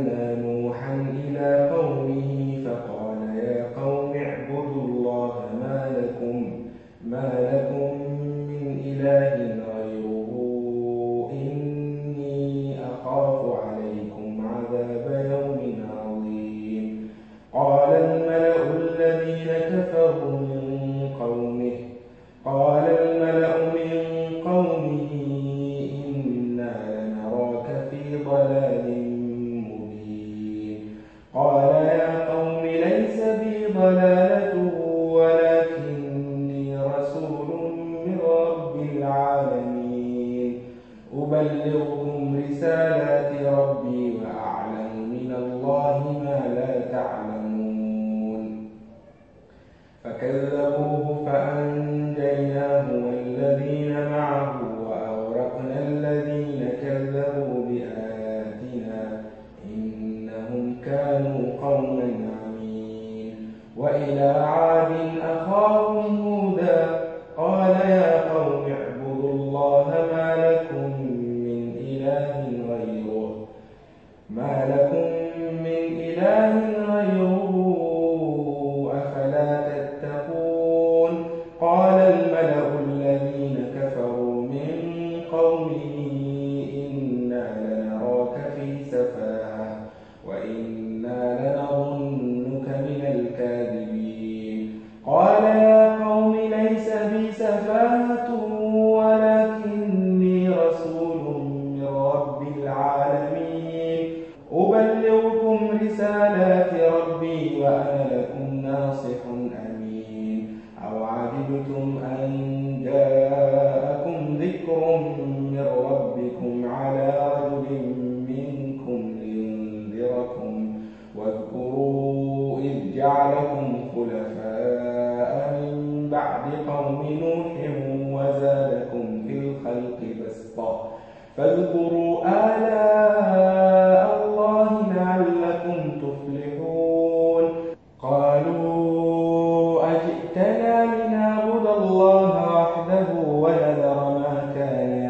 أرسلنا نوحا إلى قومه فقال يا قوم اعبدوا الله ما لكم من إله غيره إني أخاف عليكم عذاب يوم عظيم. قال الملأ الذين كفروا من قومه إنا لنراك في ضلال مبين. قال يا قوم ليس بي ضلالة ولكني رسول من رب العالمين أبلغكم رسالات ربي وأعلم من الله ما لا تعلمون. فكذبوه فأنجيناه والذين معه وأغرقنا الذين كذبوا بآياتنا إنهم كانوا قوما عمين. وإلى عاد أخاهم هودا قال يا قوم اعبدوا الله ما لكم من إله غيره أفلا تتقون. قال الملأ الذين كفروا من قومه إنا لنراك في سفاهة وإنا لنظنك من الكاذبين. قال يا قوم ليس بي سفاهة ولكني رسول من رب العالمين أبلغكم رسالات ربي وأنا لكم ناصح أمين. أو عجبتم أن جاءكم ذكر من ربكم على رجل منكم لينذركم واذكروا إذ جعلكم خلفاء من بعد قوم نوح وزادكم في الخلق بسطة فاذكروا آلاء الله لعلكم تفلحون. قالوا أجئتنا لنعبد الله وحده ونذر ما كان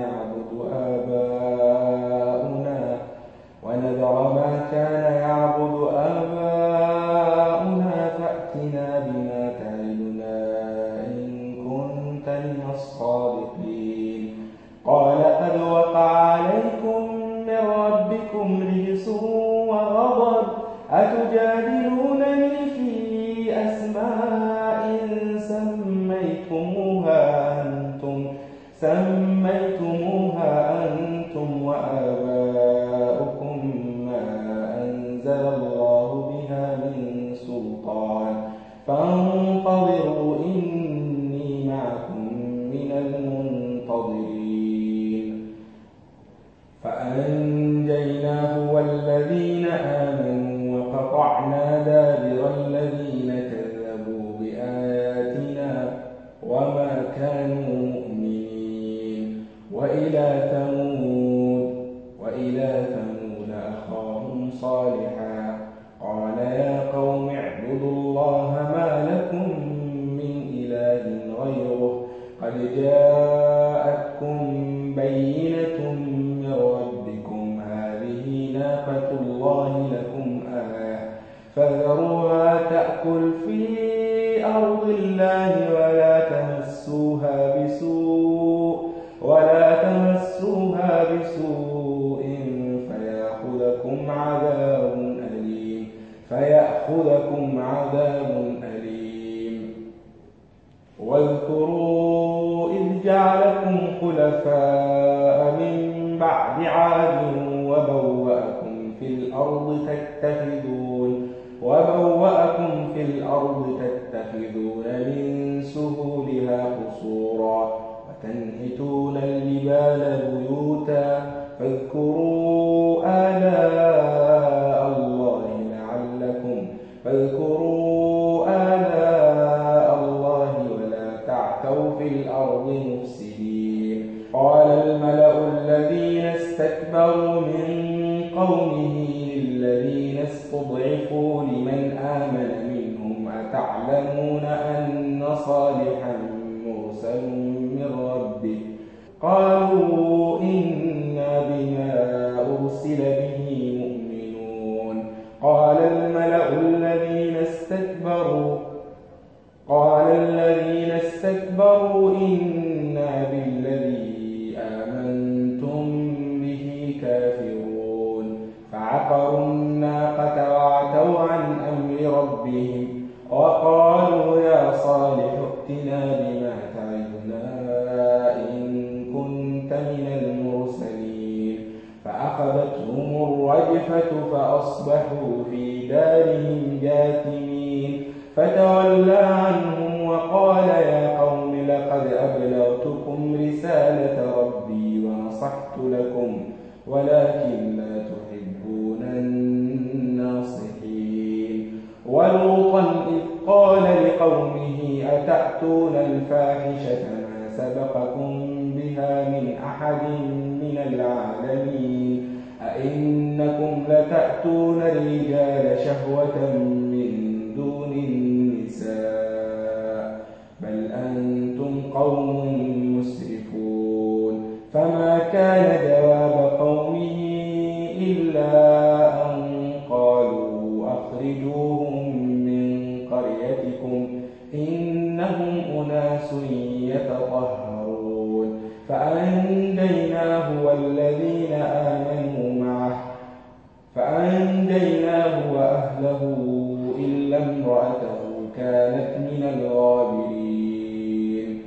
يعبد آباؤنا فأتنا بما تعدنا إن كنت من الصادقين. قال قد وقع عليكم من ربكم رجس وغضب أتجادلونني في أسماء سميتموها أنتم وآباؤكم ما أنزل الله بها من سلطان فانتظروا إني معكم من المنتظرين. فأنجيناه والذين آمنوا وقطعنا دابر الذين كذبوا بآياتنا وما كانوا مؤمنين. وإلى ثمود أخاهم صالحا قال يا قوم اعبدوا الله ما لكم من إله غيره قد جاءتكم بينة من ربكم هذه ناقة الله لكم آية فذروها تأكل في أرض الله ولا تمسوها بسوء فيأخذكم عذاب أليم. واذكروا إذ جعلكم خلفاء من بعد عاد وبوأكم في الأرض تتخذون من سهولها قصورا وتنحتون الجبال بيوتا فاذكروا آلاء الله ولا تعثوا في الأرض مفسدين. قال الملأ الذين استكبروا من قومه للذين استضعفوا لمن آمن منهم أتعلمون أن صالحا مرسل من ربه قالوا إنا بما أرسل به مؤمنون. فعقروا الناقة وعتوا عن أمر ربهم وقالوا يا صالح ائتنا بما تعدنا إن كنت من المرسلين فأخذتهم الرجفة فأصبحوا في دارهم جاثمين فتولى عنهم وقال يا قوم لقد أبلغتكم رسالة ربي ونصحت لكم ولكن لا تحبون الناصحين ولوطا إذ قال لقومه أتأتون الفاحشة ما سبقكم بها من أحد من العالمين أئنكم لتأتون الرجال شهوة من دون النساء بل أنتم قوم مسرفون فما كان جواب قومه إلا أن قالوا أخرجوهم من قريتكم إنهم أناس يتطهرون فأنجيناه والذين آمنوا معه وأهله إلا امرأته كانت من الغابرين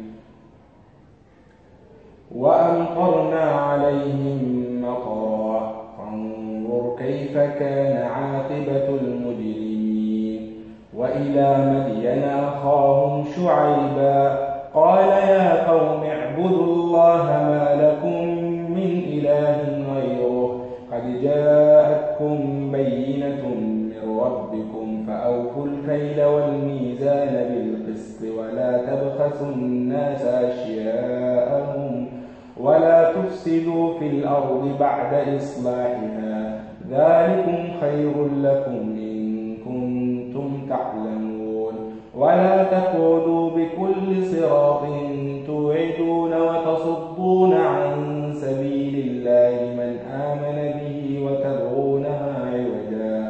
وأمطرنا عليهم مطرا فانظر كيف كان عاقبة المجرمين وإلى مدين أخاهم شعيبا قال يا قوم اعبدوا الله ما لكم من إله غيره قد جاءتكم بينة من ربكم فأوفوا الكيل والميزان بالقسط ولا تبخسوا الناس أشياءهم ولا تفسدوا في الأرض بعد إصلاحها ذلكم خير لكم إن كنتم تعلمون ولا تقعدوا بكل صراط توعدون وتصدون عن سبيل الله من آمن به وتبغونها عوجا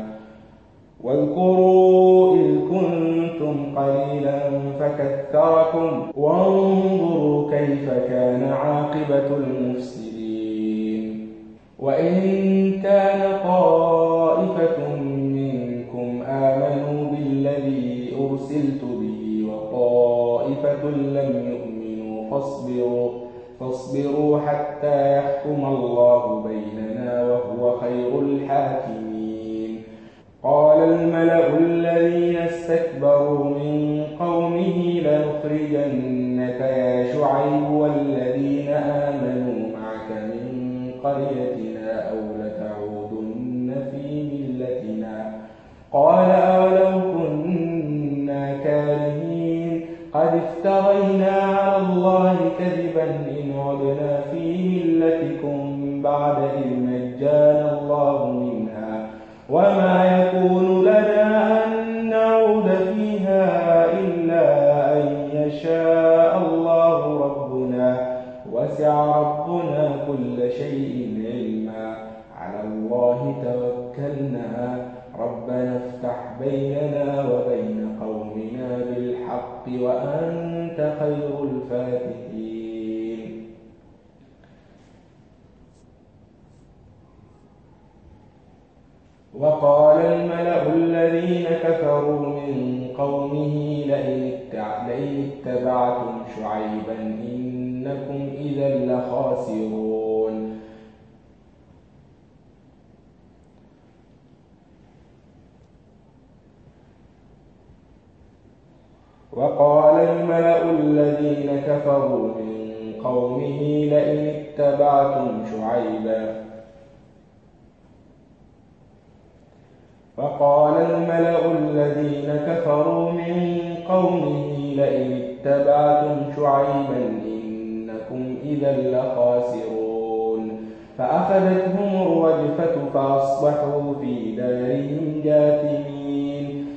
واذكروا إذ كنتم قليلا فكثركم وانظروا كيف كان عاقبة المفسدين وإن كان طائفة منكم آمنوا بالذي أرسلت به وطائفة لم يؤمنوا فاصبروا حتى يحكم الله بيننا وهو خير الحاكمين قال الملأ الذين استكبروا من قومه لنخرجنك يا شعيب والذين آمنوا معك من قريتنا أو لتعودن في ملتنا قال أولو كنا كارهين قد افترينا على الله كذبا إن عدنا في ملتكم بعد إذ نجانا الله منها وما يكون لنا أن نعود فيها إلا أن يشاء الله ربنا وسع ربنا كل شيء علما على الله توكلنا ربنا افتح بيننا وبين قومنا بالحق وأنت خير الفاتحين وقال الملأ الذين كفروا من قومه لئن اتبعتم شعيبا إنكم إذا لخاسرون وقال الملأ الذين كفروا من قومه لئن اتبعتم شعيبا وقال الملأ الذين كفروا من قومه لئن اتبعتم شعيبا إنكم إذا لخاسرون فأخذتهم الرجفة فأصبحوا في دارهم جاثمين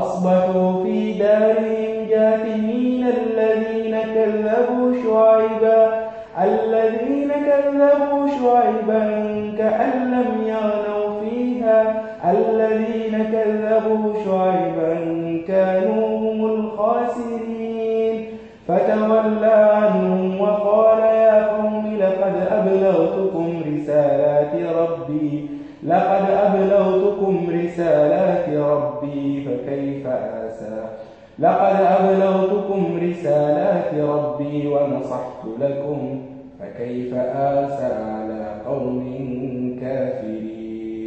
الذين كذبوا شعيبا كأن لم يغنوا فيها الذين كذبوا شعيبا كانوا هم الخاسرين فتولى عنهم وقال يا قوم لقد أبلغتكم رسالة لقد أبلغتكم رسالات ربي ونصحت لكم فكيف آسى على قوم كافرين.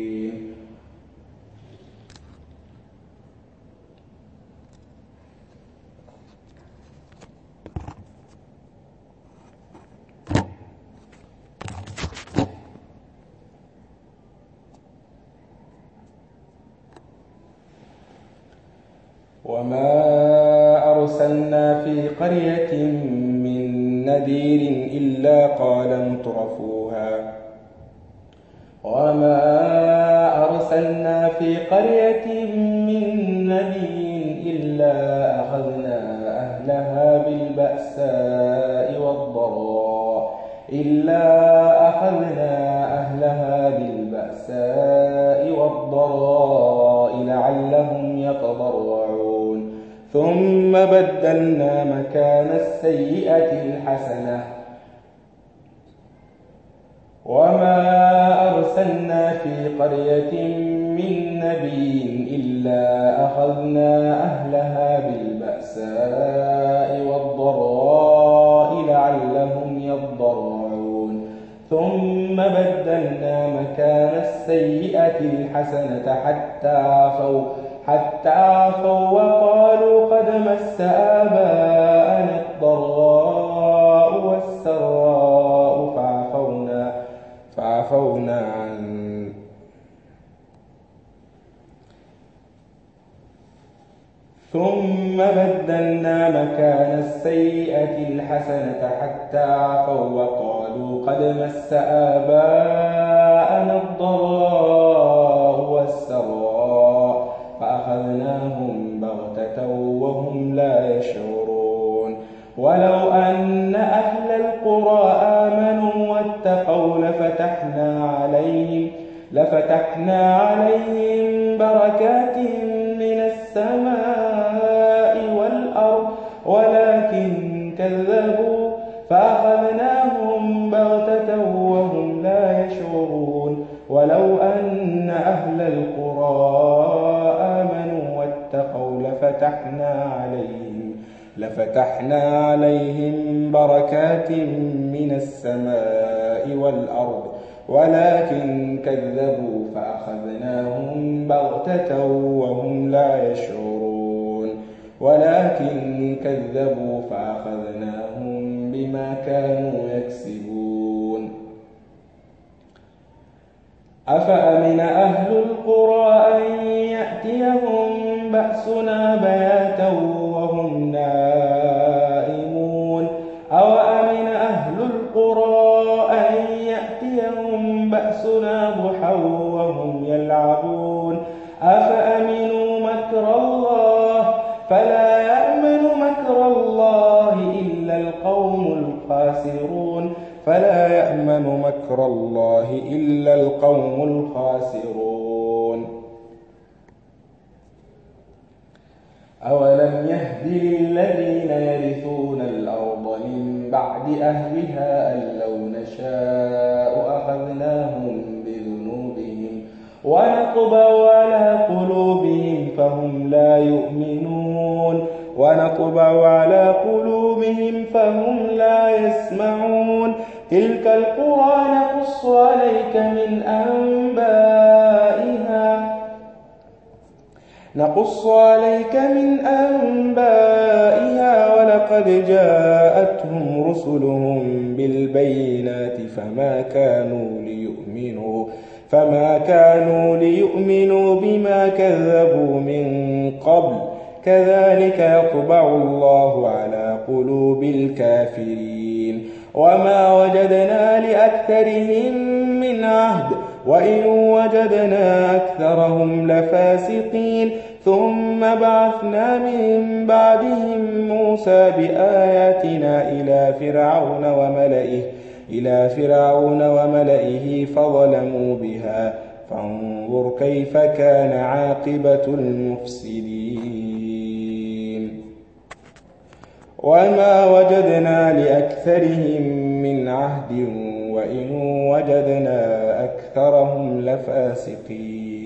وما أرسلنا في قرية من نذير إلا قال أخذنا أهلها بالبأساء والضراء لعلهم يتضرعون ثم بدلنا مكان السيئة الحسنة. وما أرسلنا في قرية من نبي إلا أخذنا أهلها بالبأساء والضراء لعلهم يضرعون ثم بدلنا مكان السيئة الحسنة حتى عفوا وقالوا قد مس آباءنا الضراء والسراء فعفونا عنه ثم بدلنا مكان السيئة الحسنة حتى عفوا وقالوا قد مس آباءنا الضراء والسراء فأخذناهم بغتة وهم لا يشعرون. ولو أن أهل القرى آمنوا واتقوا لفتحنا عليهم بركات من السماء والأرض ولكن كذبوا فأخذناهم بغتة وهم لا يشعرون. ولو أن أهل القرى آمنوا واتقوا لفتحنا عليهم بركات من السماء والأرض ولكن كذبوا فأخذناهم بغتة وهم لا يشعرون. بما كانوا يكسبون. أفأمن أهل القرى أن يأتيهم بأسنا بياتا وهم نائمون أوأمن أهل القرى أن يأتيهم بأسنا ضحى وهم يلعبون أفأمنوا مكر الله فلا يأمن مكر الله إلا القوم الخاسرون. أولم يهد للذين يرثون الأرض من بعد أهلها أن لو نشاء أخذناهم بذنوبهم ونطبع على قلوبهم فهم لا يسمعون. تلك القرى نقص عليك من أنبائها ولقد جاءتهم رسلهم بالبينات فما كانوا ليؤمنوا بما كذبوا من قبل كذلك يطبع الله على قلوب الكافرين. وما وجدنا لأكثرهم من عهد وإن وجدنا أكثرهم لفاسقين. ثم بعثنا من بعدهم موسى بآياتنا إلى فرعون وملئه فظلموا بها فانظر كيف كان عاقبة المفسدين. وما وجدنا لأكثرهم من عهد وإن وجدنا أكثرهم لفاسقين